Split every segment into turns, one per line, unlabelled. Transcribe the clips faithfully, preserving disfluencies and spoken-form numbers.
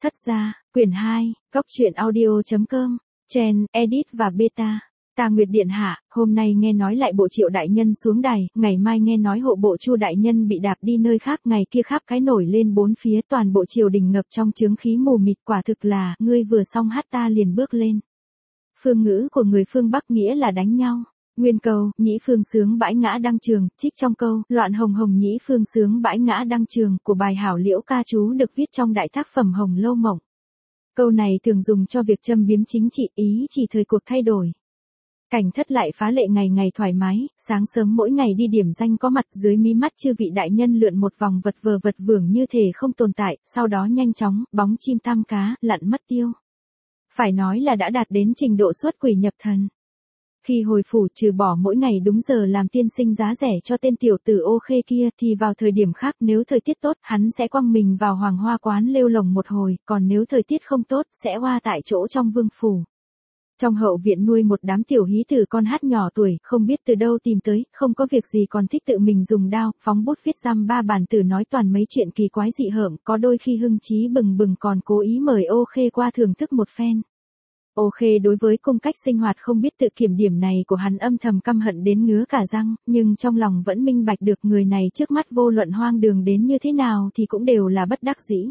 Thất gia, quyển hai, góc truyện audio.com, Chen, Edit và Beta. Ta Nguyệt điện hạ, hôm nay nghe nói lại bộ Triệu đại nhân xuống đài, ngày mai nghe nói hộ bộ Chu đại nhân bị đạp đi nơi khác, ngày kia khắp cái nổi lên bốn phía, toàn bộ triều đình ngập trong chướng khí mù mịt, quả thực là, ngươi vừa xong hát ta liền bước lên. Phương ngữ của người phương Bắc nghĩa là đánh nhau. Nguyên câu, nhĩ phương sướng bãi ngã đăng trường, trích trong câu, loạn hồng hồng nhĩ phương sướng bãi ngã đăng trường của bài hảo liễu ca chú được viết trong đại tác phẩm Hồng Lâu Mộng. Câu này thường dùng cho việc châm biếm chính trị, ý chỉ thời cuộc thay đổi. Cảnh thất lại phá lệ ngày ngày thoải mái, sáng sớm mỗi ngày đi điểm danh có mặt dưới mí mắt chư vị đại nhân lượn một vòng vật vờ vật vưởng như thể không tồn tại, sau đó nhanh chóng, bóng chim tam cá, lặn mất tiêu. Phải nói là đã đạt đến trình độ xuất quỷ nhập thần. Khi hồi phủ trừ bỏ mỗi ngày đúng giờ làm tiên sinh giá rẻ cho tên tiểu tử Ô Khê kia thì vào thời điểm khác nếu thời tiết tốt hắn sẽ quăng mình vào Hoàng Hoa quán lêu lồng một hồi, còn nếu thời tiết không tốt sẽ hoa tại chỗ trong vương phủ. Trong hậu viện nuôi một đám tiểu hí tử con hát nhỏ tuổi, không biết từ đâu tìm tới, không có việc gì còn thích tự mình dùng đao, phóng bút viết dăm ba bản tử nói toàn mấy chuyện kỳ quái dị hợm, có đôi khi hưng trí bừng bừng còn cố ý mời Ô Khê qua thưởng thức một phen. Ô Khê đối với cung cách sinh hoạt không biết tự kiểm điểm này của hắn âm thầm căm hận đến ngứa cả răng, nhưng trong lòng vẫn minh bạch được người này trước mắt vô luận hoang đường đến như thế nào thì cũng đều là bất đắc dĩ.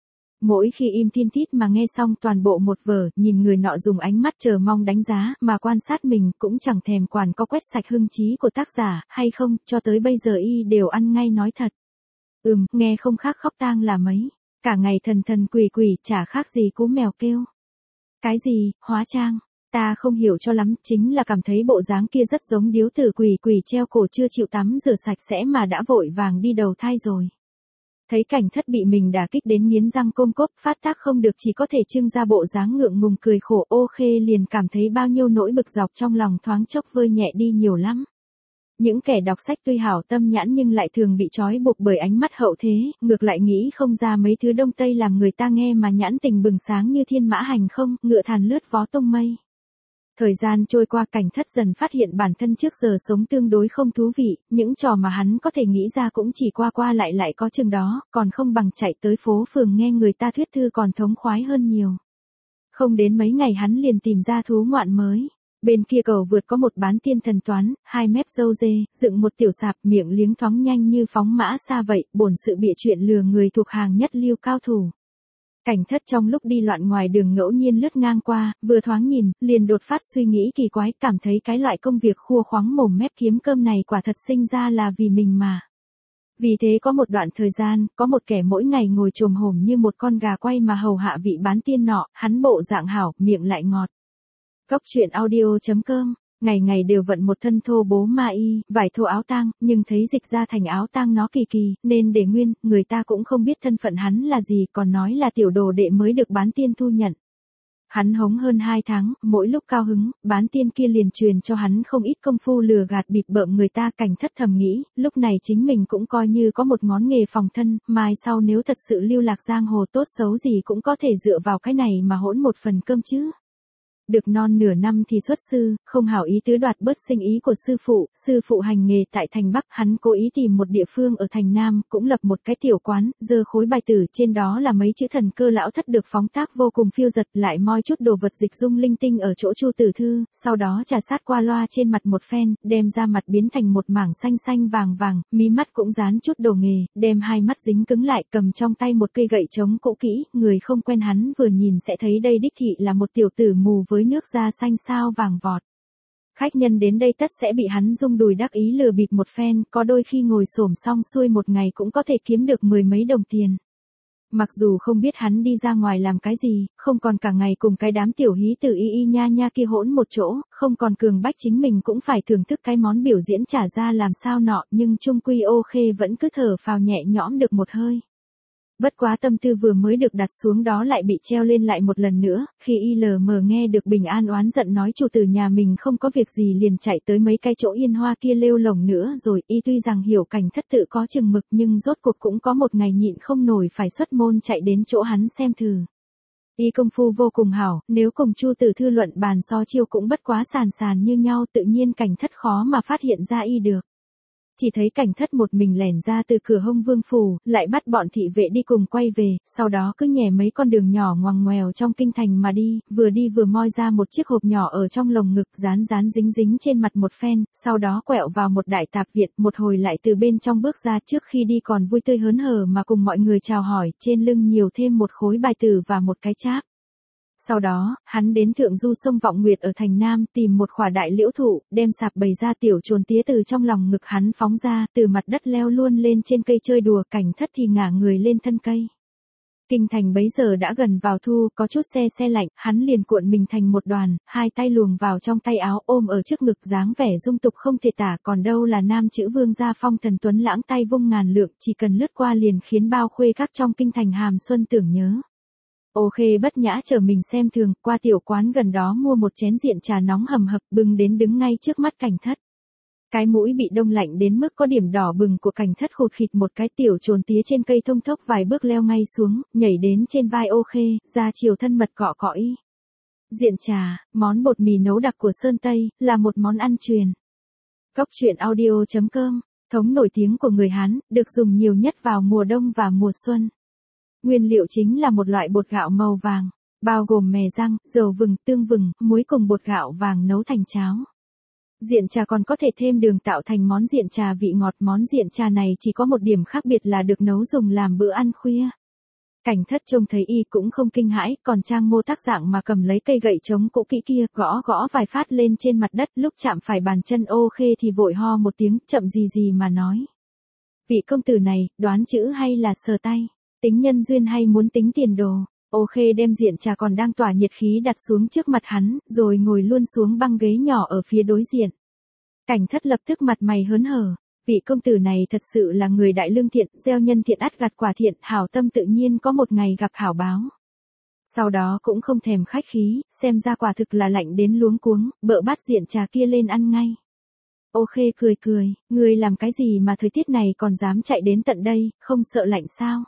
Mỗi khi im thiên thít mà nghe xong toàn bộ một vở, nhìn người nọ dùng ánh mắt chờ mong đánh giá, mà quan sát mình cũng chẳng thèm quản có quét sạch hưng trí của tác giả, hay không, cho tới bây giờ y đều ăn ngay nói thật. Ừm, nghe không khác khóc tang là mấy, cả ngày thần thần quỷ quỷ chả khác gì cú mèo kêu. Cái gì, hóa trang, ta không hiểu cho lắm, chính là cảm thấy bộ dáng kia rất giống điếu tử quỷ quỷ treo cổ chưa chịu tắm rửa sạch sẽ mà đã vội vàng đi đầu thai rồi. Thấy cảnh thất bị mình đả kích đến nghiến răng côm cốp, phát tác không được chỉ có thể trưng ra bộ dáng ngượng ngùng cười khổ. Ô Khê liền cảm thấy bao nhiêu nỗi bực dọc trong lòng thoáng chốc vơi nhẹ đi nhiều lắm. Những kẻ đọc sách tuy hảo tâm nhãn nhưng lại thường bị trói buộc bởi ánh mắt hậu thế, ngược lại nghĩ không ra mấy thứ Đông Tây làm người ta nghe mà nhãn tình bừng sáng như thiên mã hành không, ngựa thàn lướt vó tung mây. Thời gian trôi qua, cảnh thất dần phát hiện bản thân trước giờ sống tương đối không thú vị, những trò mà hắn có thể nghĩ ra cũng chỉ qua qua lại lại có chừng đó, còn không bằng chạy tới phố phường nghe người ta thuyết thư còn thống khoái hơn nhiều. Không đến mấy ngày hắn liền tìm ra thú ngoạn mới. Bên kia cầu vượt có một bán tiên thần toán, hai mép râu dê, dựng một tiểu sạp, miệng liếng thoáng nhanh như phóng mã xa vậy, bổn sự bịa chuyện lừa người thuộc hàng nhất lưu cao thủ. Cảnh thất trong lúc đi loạn ngoài đường ngẫu nhiên lướt ngang qua, vừa thoáng nhìn, liền đột phát suy nghĩ kỳ quái, cảm thấy cái loại công việc khua khoáng mồm mép kiếm cơm này quả thật sinh ra là vì mình mà. Vì thế có một đoạn thời gian, có một kẻ mỗi ngày ngồi chồm hổm như một con gà quay mà hầu hạ vị bán tiên nọ, hắn bộ dạng hảo, miệng lại ngọt. Góc truyện audio.com, ngày ngày đều vận một thân thô bố ma y, vải thô áo tang, nhưng thấy dịch ra thành áo tang nó kỳ kỳ, nên để nguyên, người ta cũng không biết thân phận hắn là gì, còn nói là tiểu đồ đệ mới được bán tiên thu nhận. Hắn hống hơn hai tháng, mỗi lúc cao hứng, bán tiên kia liền truyền cho hắn không ít công phu lừa gạt bịp bợm người ta. Cảnh thất thầm nghĩ, lúc này chính mình cũng coi như có một ngón nghề phòng thân, mai sau nếu thật sự lưu lạc giang hồ tốt xấu gì cũng có thể dựa vào cái này mà hỗn một phần cơm chứ. Được non nửa năm thì xuất sư, không hảo ý tứ đoạt bớt sinh ý của sư phụ, sư phụ hành nghề tại thành Bắc, hắn cố ý tìm một địa phương ở thành Nam, cũng lập một cái tiểu quán, giơ khối bài tử trên đó là mấy chữ thần cơ lão thất được phóng tác vô cùng phiêu giật, lại moi chút đồ vật dịch dung linh tinh ở chỗ Chu tử thư, sau đó trà sát qua loa trên mặt một phen, đem ra mặt biến thành một mảng xanh xanh vàng vàng, mí mắt cũng dán chút đồ nghề, đem hai mắt dính cứng lại, cầm trong tay một cây gậy trống cũ kỹ, người không quen hắn vừa nhìn sẽ thấy đây đích thị là một tiểu tử mù với nước da xanh sao vàng vọt. Khách nhân đến đây tất sẽ bị hắn rung đùi đắc ý lừa bịp một phen, có đôi khi ngồi xổm xong xuôi một ngày cũng có thể kiếm được mười mấy đồng tiền. Mặc dù không biết hắn đi ra ngoài làm cái gì, không còn cả ngày cùng cái đám tiểu hí tử y y nha nha kia hỗn một chỗ, không còn cường bách chính mình cũng phải thưởng thức cái món biểu diễn trả ra làm sao nọ, nhưng chung quy Ô Khê vẫn cứ thở phào nhẹ nhõm được một hơi. Bất quá tâm tư vừa mới được đặt xuống đó lại bị treo lên lại một lần nữa, khi y lờ mờ nghe được Bình An oán giận nói chủ tử nhà mình không có việc gì liền chạy tới mấy cái chỗ yên hoa kia lêu lồng nữa rồi, y tuy rằng hiểu cảnh thất tự có chừng mực nhưng rốt cuộc cũng có một ngày nhịn không nổi phải xuất môn chạy đến chỗ hắn xem thử. Y công phu vô cùng hảo, nếu cùng Chu tử thư luận bàn so chiêu cũng bất quá sàn sàn như nhau, tự nhiên cảnh thất khó mà phát hiện ra y được. Chỉ thấy Cảnh Thất một mình lẻn ra từ cửa Hông Vương phủ, lại bắt bọn thị vệ đi cùng quay về, sau đó cứ nhè mấy con đường nhỏ ngoằn ngoèo trong kinh thành mà đi, vừa đi vừa moi ra một chiếc hộp nhỏ ở trong lồng ngực, dán dán dính dính trên mặt một phen, sau đó quẹo vào một đại tạp viện, một hồi lại từ bên trong bước ra, trước khi đi còn vui tươi hớn hở mà cùng mọi người chào hỏi, trên lưng nhiều thêm một khối bài tử và một cái cháp. Sau đó, hắn đến thượng du sông Vọng Nguyệt ở thành Nam, tìm một khỏa đại liễu thụ, đem sạp bày ra, tiểu chuồn tía từ trong lòng ngực hắn phóng ra, từ mặt đất leo luôn lên trên cây chơi đùa, Cảnh Thất thì ngả người lên thân cây. Kinh thành bấy giờ đã gần vào thu, có chút se se lạnh, hắn liền cuộn mình thành một đoàn, hai tay luồng vào trong tay áo, ôm ở trước ngực, dáng vẻ dung tục không thể tả, còn đâu là nam chữ vương gia phong thần tuấn lãng, tay vung ngàn lượng, chỉ cần lướt qua liền khiến bao khuê các trong kinh thành hàm xuân tưởng nhớ. Ô Khê bất nhã chờ mình xem thường, qua tiểu quán gần đó mua một chén diện trà nóng hầm hập, bưng đến đứng ngay trước mắt Cảnh Thất. Cái mũi bị đông lạnh đến mức có điểm đỏ bừng của Cảnh Thất khụt khịt một cái, tiểu trồn tía trên cây thông thốc vài bước leo ngay xuống, nhảy đến trên vai Ô Khê, ra chiều thân mật cọ cọ y. Diện trà, món bột mì nấu đặc của Sơn Tây, là một món ăn truyền. Cốc truyện audio chấm com, thống nổi tiếng của người Hán, được dùng nhiều nhất vào mùa đông và mùa xuân. Nguyên liệu chính là một loại bột gạo màu vàng, bao gồm mè rang, dầu vừng, tương vừng, muối cùng bột gạo vàng nấu thành cháo. Diện trà còn có thể thêm đường tạo thành món diện trà vị ngọt. Món diện trà này chỉ có một điểm khác biệt là được nấu dùng làm bữa ăn khuya. Cảnh Thất trông thấy y cũng không kinh hãi, còn trang mô tác dạng mà cầm lấy cây gậy chống cũ kỹ kia, gõ gõ vài phát lên trên mặt đất, lúc chạm phải bàn chân Ô Khê thì vội ho một tiếng, chậm gì gì mà nói. Vị công tử này, đoán chữ hay là sờ tay? Tính nhân duyên hay muốn tính tiền đồ? Ô Khê đem diện trà còn đang tỏa nhiệt khí đặt xuống trước mặt hắn, rồi ngồi luôn xuống băng ghế nhỏ ở phía đối diện. Cảnh Thất lập tức mặt mày hớn hở, vị công tử này thật sự là người đại lương thiện, gieo nhân thiện ắt gặt quả thiện, hảo tâm tự nhiên có một ngày gặp hảo báo. Sau đó cũng không thèm khách khí, xem ra quả thực là lạnh đến luống cuống, bợ bát diện trà kia lên ăn ngay. Ô Khê cười cười, người làm cái gì mà thời tiết này còn dám chạy đến tận đây, không sợ lạnh sao?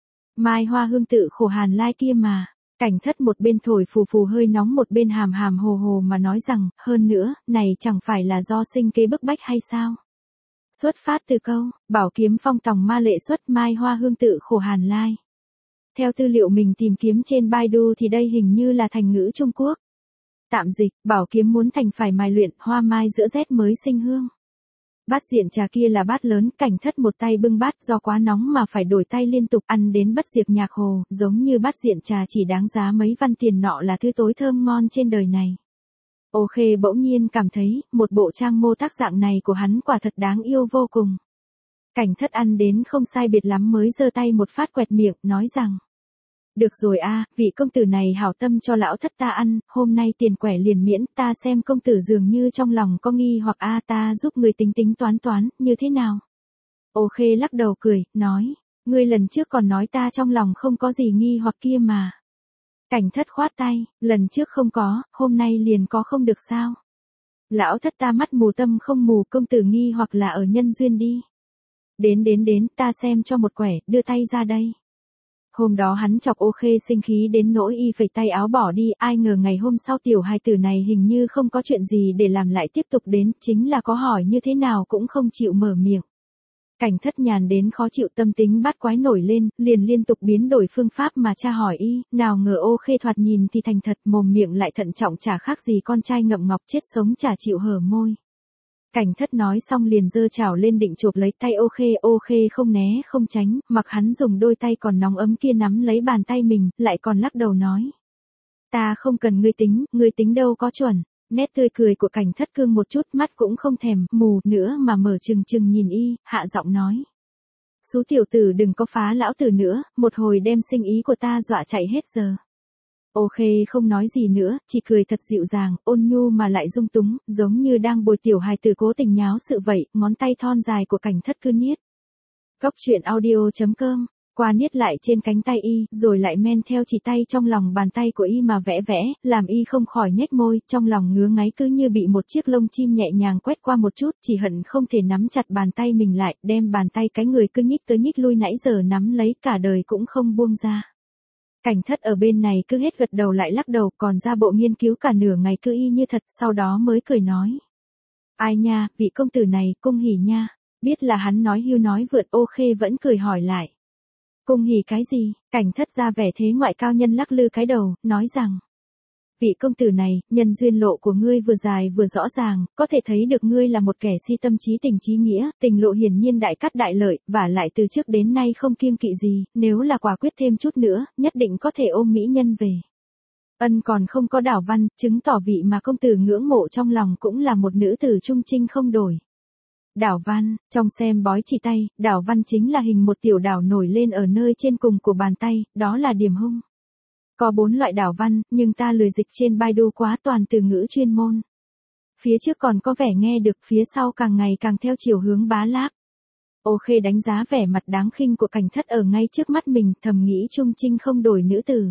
Mai Hoa Hương tự khổ hàn lai kia mà. Cảnh Thất một bên thổi phù phù hơi nóng một bên hàm hàm hồ hồ mà nói rằng, hơn nữa, này chẳng phải là do sinh kế bức bách hay sao? Xuất phát từ câu, bảo kiếm phong tòng ma lệ xuất Mai Hoa Hương tự khổ hàn lai. Theo tư liệu mình tìm kiếm trên Baidu thì đây hình như là thành ngữ Trung Quốc. Tạm dịch, bảo kiếm muốn thành phải mài luyện, hoa mai giữa rét mới sinh hương. Bát diện trà kia là bát lớn, Cảnh Thất một tay bưng bát, do quá nóng mà phải đổi tay liên tục, ăn đến bất diệt nhạc hồ, giống như bát diện trà chỉ đáng giá mấy văn tiền nọ là thứ tối thơm ngon trên đời này. Ô Khê bỗng nhiên cảm thấy, một bộ trang mô tác dạng này của hắn quả thật đáng yêu vô cùng. Cảnh Thất ăn đến không sai biệt lắm mới giơ tay một phát quẹt miệng, nói rằng. Được rồi a, vị công tử này hảo tâm cho lão thất ta ăn, hôm nay tiền quẻ liền miễn, ta xem công tử dường như trong lòng có nghi hoặc a, ta giúp người tính tính toán toán, như thế nào? Ô Khê lắc đầu cười, nói, ngươi lần trước còn nói ta trong lòng không có gì nghi hoặc kia mà. Cảnh Thất khoát tay, lần trước không có, hôm nay liền có không được sao? Lão thất ta mắt mù tâm không mù, công tử nghi hoặc là ở nhân duyên đi. Đến đến đến, ta xem cho một quẻ, đưa tay ra đây. Hôm đó hắn chọc Ô Khê sinh khí đến nỗi y phẩy tay áo bỏ đi, ai ngờ ngày hôm sau tiểu hài tử này hình như không có chuyện gì để làm lại tiếp tục đến, chính là có hỏi như thế nào cũng không chịu mở miệng. Cảnh Thất nhàn đến khó chịu, tâm tính bát quái nổi lên, liền liên tục biến đổi phương pháp mà tra hỏi y, nào ngờ Ô Khê thoạt nhìn thì thành thật, mồm miệng lại thận trọng, chả khác gì con trai ngậm ngọc chết sống chả chịu hở môi. Cảnh Thất nói xong liền giơ chảo lên định chộp lấy tay Ô Khê, Ô Khê không né không tránh, mặc hắn dùng đôi tay còn nóng ấm kia nắm lấy bàn tay mình, lại còn lắc đầu nói. Ta không cần ngươi tính, ngươi tính đâu có chuẩn. Nét tươi cười của Cảnh Thất cương một chút, mắt cũng không thèm, mù nữa mà mở trừng trừng nhìn y, hạ giọng nói. Xú tiểu tử đừng có phá lão tử nữa, một hồi đem sinh ý của ta dọa chạy hết giờ. Ô Khê không nói gì nữa, chỉ cười thật dịu dàng, ôn nhu mà lại dung túng, giống như đang bồi tiểu hài tử cố tình nháo sự vậy, ngón tay thon dài của Cảnh Thất cứ niết. Cốc truyện audio chấm com, qua niết lại trên cánh tay y, rồi lại men theo chỉ tay trong lòng bàn tay của y mà vẽ vẽ, làm y không khỏi nhếch môi, trong lòng ngứa ngáy cứ như bị một chiếc lông chim nhẹ nhàng quét qua một chút, chỉ hận không thể nắm chặt bàn tay mình lại, đem bàn tay cái người cứ nhích tới nhích lui nãy giờ nắm lấy cả đời cũng không buông ra. Cảnh Thất ở bên này cứ hết gật đầu lại lắc đầu, còn ra bộ nghiên cứu cả nửa ngày cứ y như thật, sau đó mới cười nói. Ai nha, vị công tử này, cung hỉ nha. Biết là hắn nói hưu nói vượt, Ô Khê vẫn cười hỏi lại. Cung hỉ cái gì? Cảnh Thất ra vẻ thế ngoại cao nhân lắc lư cái đầu, nói rằng. Vị công tử này, nhân duyên lộ của ngươi vừa dài vừa rõ ràng, có thể thấy được ngươi là một kẻ si tâm trí tình trí nghĩa, tình lộ hiển nhiên đại cát đại lợi, và lại từ trước đến nay không kiêng kỵ gì, nếu là quả quyết thêm chút nữa, nhất định có thể ôm mỹ nhân về. Ân còn không có Đảo Văn, chứng tỏ vị mà công tử ngưỡng mộ trong lòng cũng là một nữ tử trung trinh không đổi. Đảo Văn, trong xem bói chỉ tay, Đảo Văn chính là hình một tiểu đảo nổi lên ở nơi trên cùng của bàn tay, đó là điểm hung. Có bốn loại đảo văn, nhưng ta lười dịch trên Baidu quá toàn từ ngữ chuyên môn. Phía trước còn có vẻ nghe được, phía sau càng ngày càng theo chiều hướng bá láp. Ô Khê đánh giá vẻ mặt đáng khinh của Cảnh Thất ở ngay trước mắt mình, thầm nghĩ trung trinh không đổi nữ tử.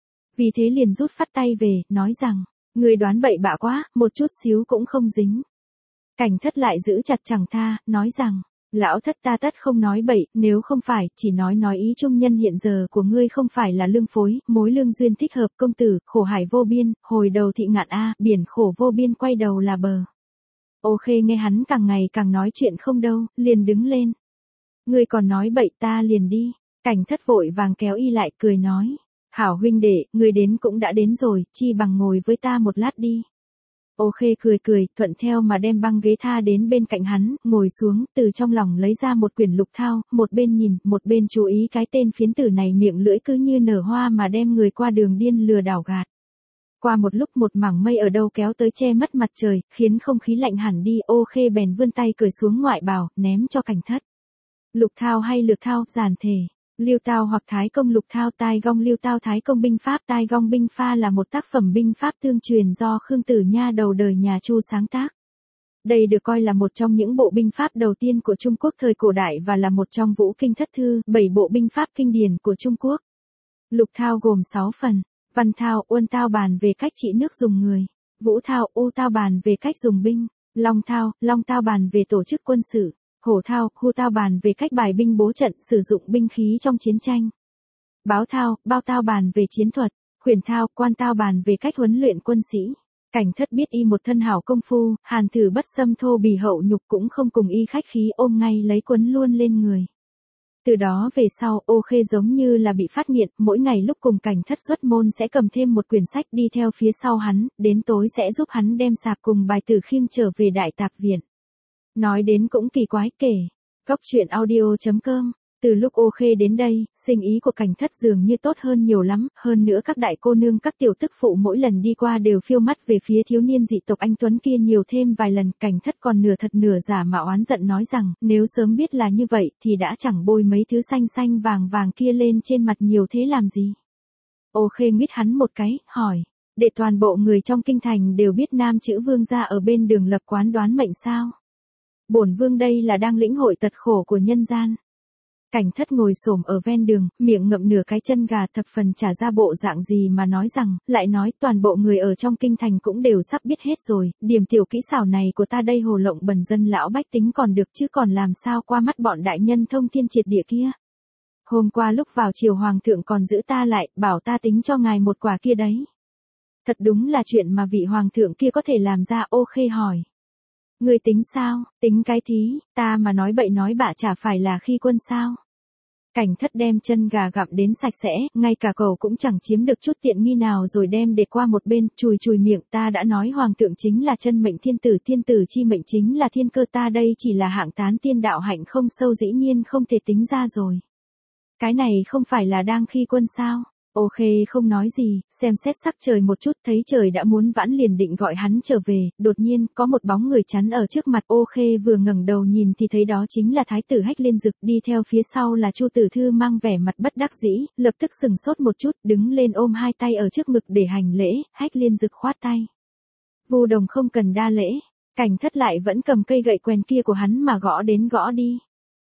Vì thế liền rút phát tay về, nói rằng, người đoán bậy bạ quá, một chút xíu cũng không dính. Cảnh Thất lại giữ chặt chẳng tha, nói rằng, lão thất ta tất không nói bậy, nếu không phải, chỉ nói nói ý trung nhân hiện giờ của ngươi không phải là lương phối, mối lương duyên thích hợp công tử, khổ hải vô biên, hồi đầu thị ngạn a, biển khổ vô biên quay đầu là bờ. Ô Khê nghe hắn càng ngày càng nói chuyện không đâu, liền đứng lên. Ngươi còn nói bậy ta liền đi. Cảnh Thất vội vàng kéo y lại cười nói. Hảo huynh đệ, ngươi đến cũng đã đến rồi, chi bằng ngồi với ta một lát đi. Ô Khê cười cười, thuận theo mà đem băng ghế tha đến bên cạnh hắn, ngồi xuống, từ trong lòng lấy ra một quyển lục thao, một bên nhìn, một bên chú ý cái tên phiến tử này miệng lưỡi cứ như nở hoa mà đem người qua đường điên lừa đảo gạt. Qua một lúc một mảng mây ở đâu kéo tới che mất mặt trời, khiến không khí lạnh hẳn đi, Ô Khê bèn vươn tay cởi xuống ngoại bào, ném cho Cảnh Thất. Lục thao hay lược thao, giản thể. Liêu Tao hoặc Thái Công Lục Thao, Tai Gong Liêu Tao Thái Công binh pháp, Tai Gong binh pha là một tác phẩm binh pháp tương truyền do Khương Tử Nha đầu đời nhà Chu sáng tác. Đây được coi là một trong những bộ binh pháp đầu tiên của Trung Quốc thời cổ đại và là một trong Vũ Kinh Thất Thư, bảy bộ binh pháp kinh điển của Trung Quốc. Lục Thao gồm sáu phần. Văn Thao, Uân Thao bàn về cách trị nước dùng người. Vũ Thao, U Thao bàn về cách dùng binh. Long Thao, Long Thao bàn về tổ chức quân sự. Hổ Thao, Hu Thao bàn về cách bài binh bố trận, sử dụng binh khí trong chiến tranh. Báo Thao, Bao Thao bàn về chiến thuật. Khuyển Thao, Quan Thao bàn về cách huấn luyện quân sĩ. Cảnh Thất biết y một thân hảo công phu, hàn thử bất xâm thô bì hậu nhục cũng không cùng y khách khí, ôm ngay lấy quấn luôn lên người. Từ đó về sau, Ô Khê giống như là bị phát nghiện, mỗi ngày lúc cùng Cảnh Thất xuất môn sẽ cầm thêm một quyển sách đi theo phía sau hắn, đến tối sẽ giúp hắn đem sạp cùng bài Tử Khiêm trở về Đại Tạp Viện. Nói đến cũng kỳ quái, kể. Góc truyện audio chấm com. Từ lúc Ô Khê đến đây, sinh ý của Cảnh Thất dường như tốt hơn nhiều lắm, hơn nữa các đại cô nương các tiểu tức phụ mỗi lần đi qua đều phiêu mắt về phía thiếu niên dị tộc anh Tuấn kia nhiều thêm vài lần. Cảnh Thất còn nửa thật nửa giả mà oán giận nói rằng, nếu sớm biết là như vậy thì đã chẳng bôi mấy thứ xanh xanh vàng vàng kia lên trên mặt nhiều thế làm gì. Ô Khê nguyết hắn một cái, hỏi, để toàn bộ người trong kinh thành đều biết nam chữ vương gia ở bên đường lập quán đoán mệnh sao? Bổn vương đây là đang lĩnh hội tật khổ của nhân gian. Cảnh Thất ngồi xổm ở ven đường, miệng ngậm nửa cái chân gà, thập phần trả ra bộ dạng gì mà nói rằng, lại nói toàn bộ người ở trong kinh thành cũng đều sắp biết hết rồi, điểm tiểu kỹ xảo này của ta đây hồ lộng bần dân lão bách tính còn được chứ còn làm sao qua mắt bọn đại nhân thông thiên triệt địa kia. Hôm qua lúc vào chiều hoàng thượng còn giữ ta lại, bảo ta tính cho ngài một quả kia đấy. Thật đúng là chuyện mà vị hoàng thượng kia có thể làm ra. Ô Khê hỏi. Người tính sao, tính cái thí, ta mà nói bậy nói bạ chả phải là khi quân sao. Cảnh Thất đem chân gà gặm đến sạch sẽ, ngay cả cậu cũng chẳng chiếm được chút tiện nghi nào rồi đem để qua một bên, chùi chùi miệng, ta đã nói hoàng thượng chính là chân mệnh thiên tử, thiên tử chi mệnh chính là thiên cơ, ta đây chỉ là hạng tán tiên đạo hạnh không sâu dĩ nhiên không thể tính ra rồi. Cái này không phải là đang khi quân sao? Ô Khê không nói gì, xem xét sắc trời một chút, thấy trời đã muốn vãn liền định gọi hắn trở về, đột nhiên, có một bóng người chắn ở trước mặt. Ô Khê vừa ngẩng đầu nhìn thì thấy đó chính là Thái tử Hách Liên Dực, đi theo phía sau là Chu Tử Thư mang vẻ mặt bất đắc dĩ, lập tức sừng sốt một chút, đứng lên ôm hai tay ở trước ngực để hành lễ. Hách Liên Dực khoát tay. Vu Đồng không cần đa lễ. Cảnh Thất lại vẫn cầm cây gậy quèn kia của hắn mà gõ đến gõ đi.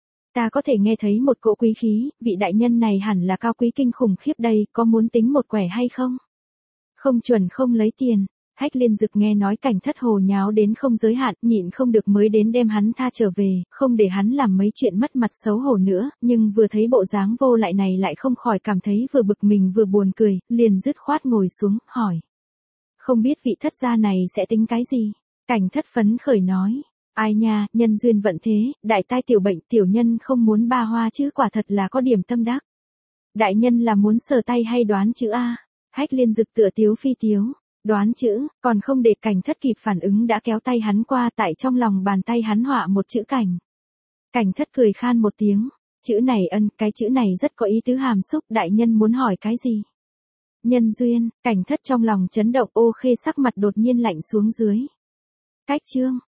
Ta có thể nghe thấy một cỗ quý khí, vị đại nhân này hẳn là cao quý kinh khủng khiếp đây, có muốn tính một quẻ hay không? Không chuẩn không lấy tiền. Hách Liên Dực nghe nói Cảnh Thất hồ nháo đến không giới hạn, nhịn không được mới đến đem hắn tha trở về, không để hắn làm mấy chuyện mất mặt xấu hổ nữa, nhưng vừa thấy bộ dáng vô lại này lại không khỏi cảm thấy vừa bực mình vừa buồn cười, liền dứt khoát ngồi xuống, hỏi. Không biết vị thất gia này sẽ tính cái gì? Cảnh Thất phấn khởi nói. Ai nha, nhân duyên vận thế, đại tai tiểu bệnh, tiểu nhân không muốn ba hoa chứ quả thật là có điểm tâm đắc. Đại nhân là muốn sờ tay hay đoán chữ A? Hách liên dực tựa tiếu phi tiếu. Đoán chữ, còn không để Cảnh Thất kịp phản ứng đã kéo tay hắn qua, tại trong lòng bàn tay hắn họa một chữ Cảnh. Cảnh Thất cười khan một tiếng. Chữ này ân, cái chữ này rất có ý tứ hàm xúc, đại nhân muốn hỏi cái gì? Nhân duyên, Cảnh Thất trong lòng chấn động, Ô Khê sắc mặt đột nhiên lạnh xuống dưới. Cách chương.